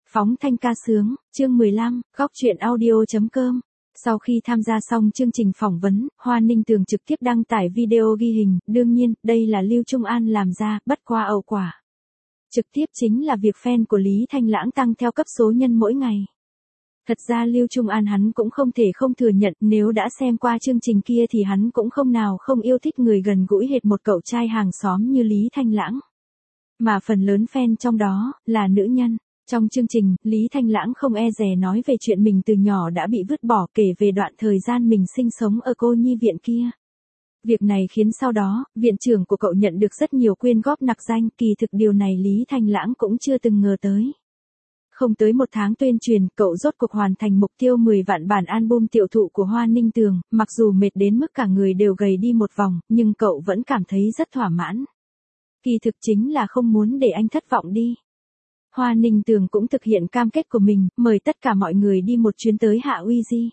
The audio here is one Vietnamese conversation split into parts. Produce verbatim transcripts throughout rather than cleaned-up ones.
Phóng thanh ca sướng, chương mười lăm, góc truyện audio.com. Sau khi tham gia xong chương trình phỏng vấn, Hoa Ninh Tường trực tiếp đăng tải video ghi hình, đương nhiên, đây là Lưu Trung An làm ra, bất qua ẩu quả. Trực tiếp chính là việc fan của Lý Thanh Lãng tăng theo cấp số nhân mỗi ngày. Thật ra Lưu Trung An hắn cũng không thể không thừa nhận, nếu đã xem qua chương trình kia thì hắn cũng không nào không yêu thích người gần gũi hệt một cậu trai hàng xóm như Lý Thanh Lãng. Mà phần lớn fan trong đó, là nữ nhân. Trong chương trình, Lý Thanh Lãng không e dè nói về chuyện mình từ nhỏ đã bị vứt bỏ, kể về đoạn thời gian mình sinh sống ở cô nhi viện kia. Việc này khiến sau đó, viện trưởng của cậu nhận được rất nhiều quyên góp nặc danh, kỳ thực điều này Lý Thanh Lãng cũng chưa từng ngờ tới. Không tới một tháng tuyên truyền, cậu rốt cuộc hoàn thành mục tiêu mười vạn bản album tiêu thụ của Hoa Ninh Tường, mặc dù mệt đến mức cả người đều gầy đi một vòng, nhưng cậu vẫn cảm thấy rất thỏa mãn. Kỳ thực chính là không muốn để anh thất vọng đi. Hoa Ninh Tường cũng thực hiện cam kết của mình, mời tất cả mọi người đi một chuyến tới Hạ Uy Di.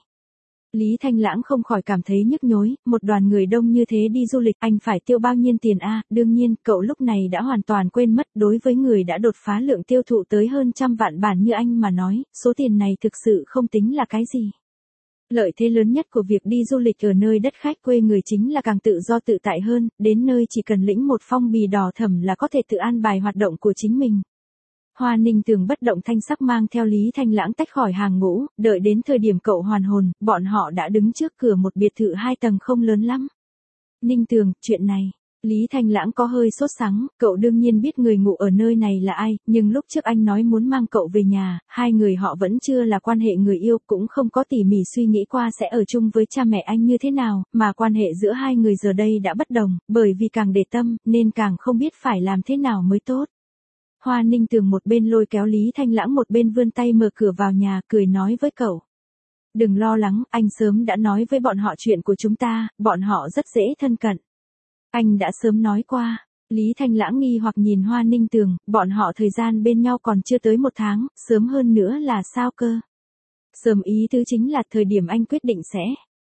Lý Thanh Lãng không khỏi cảm thấy nhức nhối, một đoàn người đông như thế đi du lịch anh phải tiêu bao nhiêu tiền a? À, đương nhiên, cậu lúc này đã hoàn toàn quên mất, đối với người đã đột phá lượng tiêu thụ tới hơn trăm vạn bản như anh mà nói, số tiền này thực sự không tính là cái gì. Lợi thế lớn nhất của việc đi du lịch ở nơi đất khách quê người chính là càng tự do tự tại hơn, đến nơi chỉ cần lĩnh một phong bì đỏ thẫm là có thể tự an bài hoạt động của chính mình. Hoa Ninh Tường bất động thanh sắc mang theo Lý Thanh Lãng tách khỏi hàng ngũ, đợi đến thời điểm cậu hoàn hồn, bọn họ đã đứng trước cửa một biệt thự hai tầng không lớn lắm. Ninh Tường, chuyện này, Lý Thanh Lãng có hơi sốt sắng, cậu đương nhiên biết người ngủ ở nơi này là ai, nhưng lúc trước anh nói muốn mang cậu về nhà, hai người họ vẫn chưa là quan hệ người yêu, cũng không có tỉ mỉ suy nghĩ qua sẽ ở chung với cha mẹ anh như thế nào, mà quan hệ giữa hai người giờ đây đã bất đồng, bởi vì càng để tâm, nên càng không biết phải làm thế nào mới tốt. Hoa Ninh Tường một bên lôi kéo Lý Thanh Lãng một bên vươn tay mở cửa vào nhà, cười nói với cậu. Đừng lo lắng, anh sớm đã nói với bọn họ chuyện của chúng ta, bọn họ rất dễ thân cận. Anh đã sớm nói qua. Lý Thanh Lãng nghi hoặc nhìn Hoa Ninh Tường, bọn họ thời gian bên nhau còn chưa tới một tháng, sớm hơn nữa là sao cơ? Sớm ý tứ chính là thời điểm anh quyết định sẽ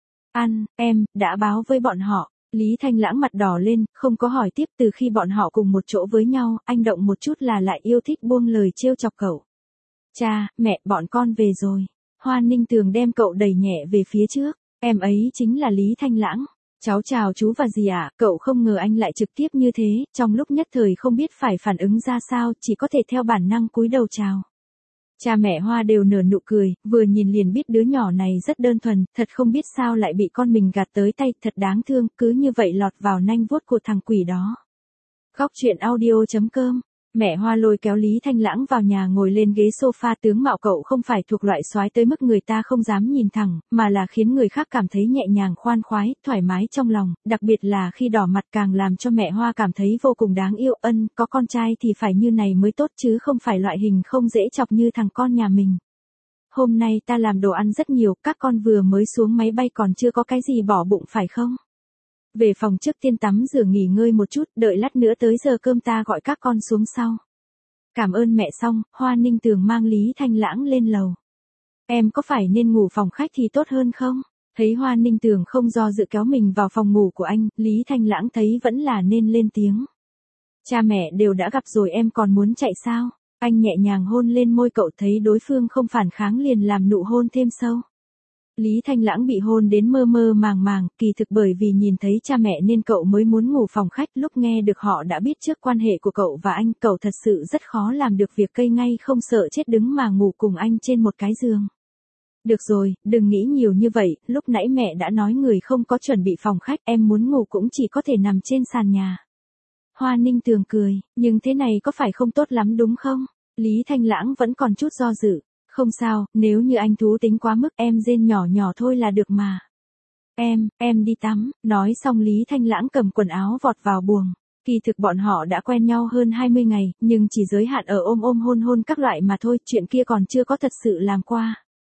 ăn, em, đã báo với bọn họ. Lý Thanh Lãng mặt đỏ lên, không có hỏi tiếp, từ khi bọn họ cùng một chỗ với nhau, anh động một chút là lại yêu thích buông lời trêu chọc cậu. Cha, mẹ, bọn con về rồi. Hoa Ninh Tường đem cậu đẩy nhẹ về phía trước, em ấy chính là Lý Thanh Lãng. Cháu chào chú và dì ạ, à, cậu không ngờ anh lại trực tiếp như thế, trong lúc nhất thời không biết phải phản ứng ra sao, chỉ có thể theo bản năng cúi đầu chào. Cha mẹ Hoa đều nở nụ cười, vừa nhìn liền biết đứa nhỏ này rất đơn thuần, thật không biết sao lại bị con mình gạt tới tay, thật đáng thương, cứ như vậy lọt vào nanh vuốt của thằng quỷ đó. Góc truyện audio.com. Mẹ Hoa lôi kéo Lý Thanh Lãng vào nhà ngồi lên ghế sofa, tướng mạo cậu không phải thuộc loại soái tới mức người ta không dám nhìn thẳng, mà là khiến người khác cảm thấy nhẹ nhàng khoan khoái, thoải mái trong lòng, đặc biệt là khi đỏ mặt càng làm cho mẹ Hoa cảm thấy vô cùng đáng yêu. Ân, có con trai thì phải như này mới tốt chứ không phải loại hình không dễ chọc như thằng con nhà mình. Hôm nay ta làm đồ ăn rất nhiều, các con vừa mới xuống máy bay còn chưa có cái gì bỏ bụng phải không? Về phòng trước tiên tắm rửa nghỉ ngơi một chút, đợi lát nữa tới giờ cơm ta gọi các con xuống sau. Cảm ơn mẹ xong, Hoa Ninh Tường mang Lý Thanh Lãng lên lầu. Em có phải nên ngủ phòng khách thì tốt hơn không? Thấy Hoa Ninh Tường không do dự kéo mình vào phòng ngủ của anh, Lý Thanh Lãng thấy vẫn là nên lên tiếng. Cha mẹ đều đã gặp rồi em còn muốn chạy sao? Anh nhẹ nhàng hôn lên môi cậu, thấy đối phương không phản kháng liền làm nụ hôn thêm sâu. Lý Thanh Lãng bị hôn đến mơ mơ màng màng, kỳ thực bởi vì nhìn thấy cha mẹ nên cậu mới muốn ngủ phòng khách, lúc nghe được họ đã biết trước quan hệ của cậu và anh, cậu thật sự rất khó làm được việc cây ngay không sợ chết đứng mà ngủ cùng anh trên một cái giường. Được rồi, đừng nghĩ nhiều như vậy, lúc nãy mẹ đã nói người không có chuẩn bị phòng khách, em muốn ngủ cũng chỉ có thể nằm trên sàn nhà. Hoa Ninh Tường cười, nhưng thế này có phải không tốt lắm đúng không? Lý Thanh Lãng vẫn còn chút do dự. Không sao, nếu như anh thú tính quá mức em rên nhỏ nhỏ thôi là được mà. Em, em đi tắm, nói xong Lý Thanh Lãng cầm quần áo vọt vào buồng. Kỳ thực bọn họ đã quen nhau hơn hai mươi ngày, nhưng chỉ giới hạn ở ôm ôm hôn hôn các loại mà thôi, chuyện kia còn chưa có thật sự làm qua.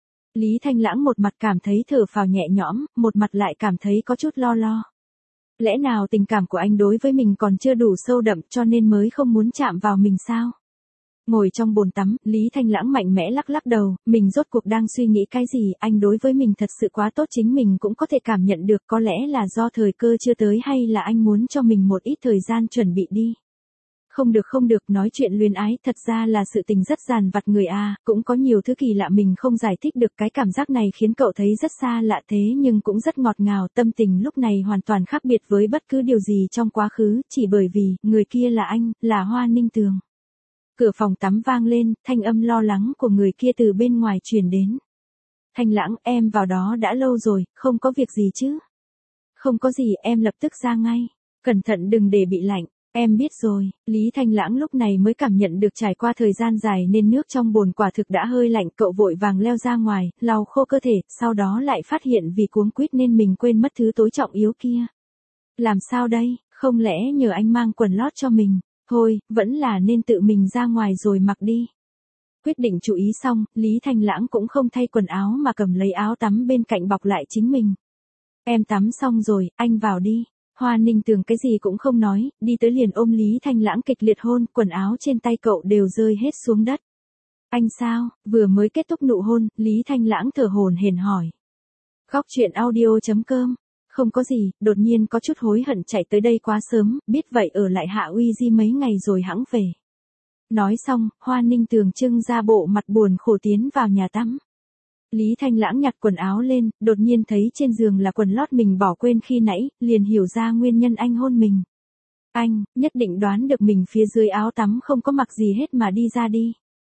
Lý Thanh Lãng một mặt cảm thấy thở phào nhẹ nhõm, một mặt lại cảm thấy có chút lo lo. Lẽ nào tình cảm của anh đối với mình còn chưa đủ sâu đậm cho nên mới không muốn chạm vào mình sao? Ngồi trong bồn tắm, Lý Thanh Lãng mạnh mẽ lắc lắc đầu, mình rốt cuộc đang suy nghĩ cái gì, anh đối với mình thật sự quá tốt chính mình cũng có thể cảm nhận được, có lẽ là do thời cơ chưa tới hay là anh muốn cho mình một ít thời gian chuẩn bị đi. Không được không được, nói chuyện luyến ái thật ra là sự tình rất dằn vặt người a, cũng có nhiều thứ kỳ lạ mình không giải thích được, cái cảm giác này khiến cậu thấy rất xa lạ thế nhưng cũng rất ngọt ngào, tâm tình lúc này hoàn toàn khác biệt với bất cứ điều gì trong quá khứ, chỉ bởi vì, người kia là anh, là Hoa Ninh Tường. Cửa phòng tắm vang lên, thanh âm lo lắng của người kia từ bên ngoài truyền đến. Thanh Lãng, em vào đó đã lâu rồi, không có việc gì chứ? Không có gì, em lập tức ra ngay. Cẩn thận đừng để bị lạnh. Em biết rồi. Lý Thanh Lãng lúc này mới cảm nhận được trải qua thời gian dài nên nước trong bồn quả thực đã hơi lạnh, cậu vội vàng leo ra ngoài, lau khô cơ thể, sau đó lại phát hiện vì cuống quýt nên mình quên mất thứ tối trọng yếu kia. Làm sao đây, không lẽ nhờ anh mang quần lót cho mình? Thôi, vẫn là nên tự mình ra ngoài rồi mặc đi. Quyết định chú ý xong, Lý Thanh Lãng cũng không thay quần áo mà cầm lấy áo tắm bên cạnh bọc lại chính mình. Em tắm xong rồi, anh vào đi. Hoa Ninh Tường cái gì cũng không nói, đi tới liền ôm Lý Thanh Lãng kịch liệt hôn, quần áo trên tay cậu đều rơi hết xuống đất. Anh sao, vừa mới kết thúc nụ hôn, Lý Thanh Lãng thở hổn hển hỏi. Góc truyện audio chấm com. Không có gì, đột nhiên có chút hối hận chạy tới đây quá sớm, biết vậy ở lại Hạ Uy Di mấy ngày rồi hẵng về. Nói xong, Hoa Ninh Tường trưng ra bộ mặt buồn khổ tiến vào nhà tắm. Lý Thanh Lãng nhặt quần áo lên, đột nhiên thấy trên giường là quần lót mình bỏ quên khi nãy, liền hiểu ra nguyên nhân anh hôn mình. Anh, nhất định đoán được mình phía dưới áo tắm không có mặc gì hết mà đi ra đi.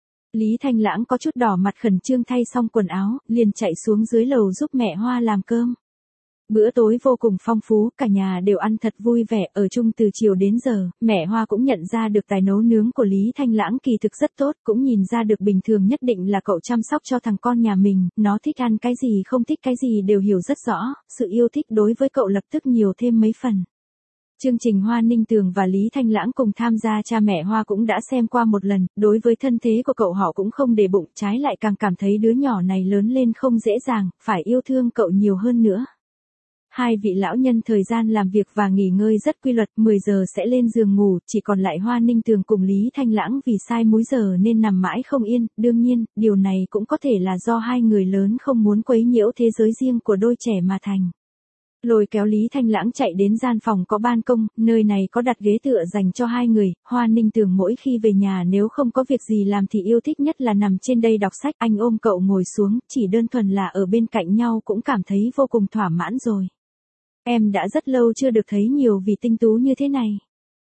Lý Thanh Lãng có chút đỏ mặt khẩn trương thay xong quần áo, liền chạy xuống dưới lầu giúp mẹ Hoa làm cơm. Bữa tối vô cùng phong phú, cả nhà đều ăn thật vui vẻ, ở chung từ chiều đến giờ, mẹ Hoa cũng nhận ra được tài nấu nướng của Lý Thanh Lãng kỳ thực rất tốt, cũng nhìn ra được bình thường nhất định là cậu chăm sóc cho thằng con nhà mình, nó thích ăn cái gì không thích cái gì đều hiểu rất rõ, sự yêu thích đối với cậu lập tức nhiều thêm mấy phần. Chương trình Hoa Ninh Tường và Lý Thanh Lãng cùng tham gia, cha mẹ Hoa cũng đã xem qua một lần, đối với thân thế của cậu họ cũng không để bụng, trái lại càng cảm thấy đứa nhỏ này lớn lên không dễ dàng, phải yêu thương cậu nhiều hơn nữa. Hai vị lão nhân thời gian làm việc và nghỉ ngơi rất quy luật, mười giờ sẽ lên giường ngủ, chỉ còn lại Hoa Ninh Tường cùng Lý Thanh Lãng vì sai múi giờ nên nằm mãi không yên, đương nhiên, điều này cũng có thể là do hai người lớn không muốn quấy nhiễu thế giới riêng của đôi trẻ mà thành. Lôi kéo Lý Thanh Lãng chạy đến gian phòng có ban công, nơi này có đặt ghế tựa dành cho hai người, Hoa Ninh Tường mỗi khi về nhà nếu không có việc gì làm thì yêu thích nhất là nằm trên đây đọc sách, anh ôm cậu ngồi xuống, chỉ đơn thuần là ở bên cạnh nhau cũng cảm thấy vô cùng thỏa mãn rồi. Em đã rất lâu chưa được thấy nhiều vị tinh tú như thế này.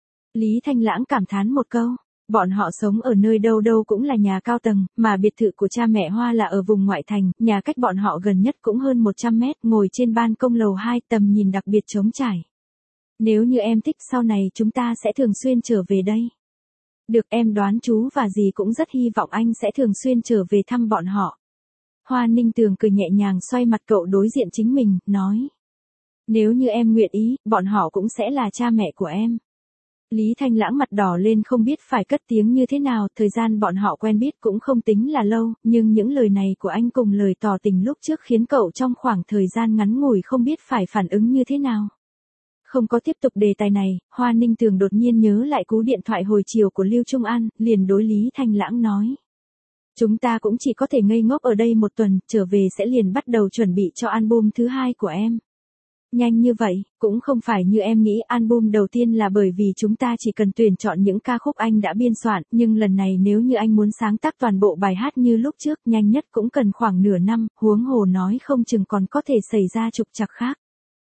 Lý Thanh Lãng cảm thán một câu. Bọn họ sống ở nơi đâu đâu cũng là nhà cao tầng, mà biệt thự của cha mẹ Hoa là ở vùng ngoại thành, nhà cách bọn họ gần nhất cũng hơn một trăm mét, ngồi trên ban công lầu hai, tầm nhìn đặc biệt trống trải. Nếu như em thích sau này chúng ta sẽ thường xuyên trở về đây. Được, em đoán chú và dì cũng rất hy vọng anh sẽ thường xuyên trở về thăm bọn họ. Hoa Ninh Tường cười nhẹ nhàng xoay mặt cậu đối diện chính mình, nói. Nếu như em nguyện ý, bọn họ cũng sẽ là cha mẹ của em. Lý Thanh Lãng mặt đỏ lên không biết phải cất tiếng như thế nào, thời gian bọn họ quen biết cũng không tính là lâu, nhưng những lời này của anh cùng lời tỏ tình lúc trước khiến cậu trong khoảng thời gian ngắn ngủi không biết phải phản ứng như thế nào. Không có tiếp tục đề tài này, Hoa Ninh Tường đột nhiên nhớ lại cú điện thoại hồi chiều của Lưu Trung An, liền đối Lý Thanh Lãng nói. Chúng ta cũng chỉ có thể ngây ngốc ở đây một tuần, trở về sẽ liền bắt đầu chuẩn bị cho album thứ hai của em. Nhanh như vậy, cũng không phải như em nghĩ, album đầu tiên là bởi vì chúng ta chỉ cần tuyển chọn những ca khúc anh đã biên soạn, nhưng lần này nếu như anh muốn sáng tác toàn bộ bài hát như lúc trước, nhanh nhất cũng cần khoảng nửa năm, huống hồ nói không chừng còn có thể xảy ra trục trặc khác.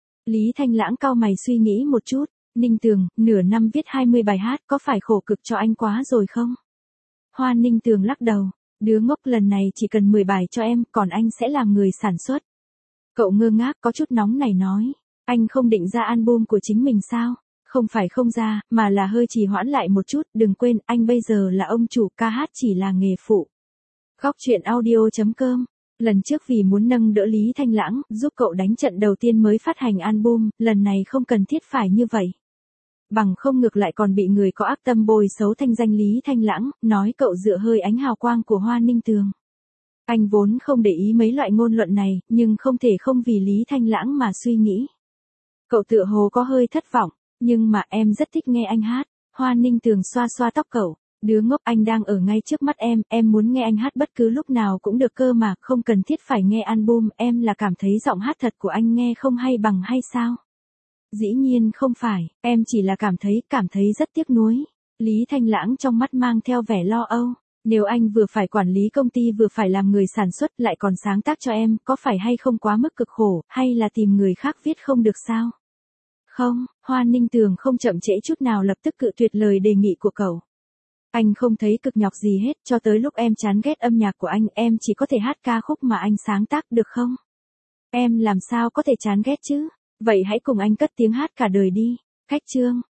Lý Thanh Lãng cau mày suy nghĩ một chút, Ninh Tường, nửa năm viết hai mươi bài hát có phải khổ cực cho anh quá rồi không? Hoa Ninh Tường lắc đầu, đứa ngốc, lần này chỉ cần mười bài cho em, còn anh sẽ làm người sản xuất. Cậu ngơ ngác có chút nóng này nói. Anh không định ra album của chính mình sao? Không phải không ra, mà là hơi trì hoãn lại một chút, đừng quên, anh bây giờ là ông chủ, ca hát chỉ là nghề phụ. Góc truyện audio chấm com. Lần trước vì muốn nâng đỡ Lý Thanh Lãng, giúp cậu đánh trận đầu tiên mới phát hành album, lần này không cần thiết phải như vậy. Bằng không ngược lại còn bị người có ác tâm bôi xấu thanh danh Lý Thanh Lãng, nói cậu dựa hơi ánh hào quang của Hoa Ninh Tường. Anh vốn không để ý mấy loại ngôn luận này, nhưng không thể không vì Lý Thanh Lãng mà suy nghĩ. Cậu tựa hồ có hơi thất vọng, nhưng mà em rất thích nghe anh hát. Hoa Ninh Tường xoa xoa tóc cậu, đứa ngốc, anh đang ở ngay trước mắt em, em muốn nghe anh hát bất cứ lúc nào cũng được cơ mà, không cần thiết phải nghe album, em là cảm thấy giọng hát thật của anh nghe không hay bằng hay sao? Dĩ nhiên không phải, em chỉ là cảm thấy, cảm thấy rất tiếc nuối. Lý Thanh Lãng trong mắt mang theo vẻ lo âu. Nếu anh vừa phải quản lý công ty vừa phải làm người sản xuất lại còn sáng tác cho em, có phải hay không quá mức cực khổ, hay là tìm người khác viết không được sao? Không, Hoa Ninh Tường không chậm trễ chút nào lập tức cự tuyệt lời đề nghị của cậu. Anh không thấy cực nhọc gì hết, cho tới lúc em chán ghét âm nhạc của anh, em chỉ có thể hát ca khúc mà anh sáng tác được không? Em làm sao có thể chán ghét chứ? Vậy hãy cùng anh cất tiếng hát cả đời đi. Khách chương.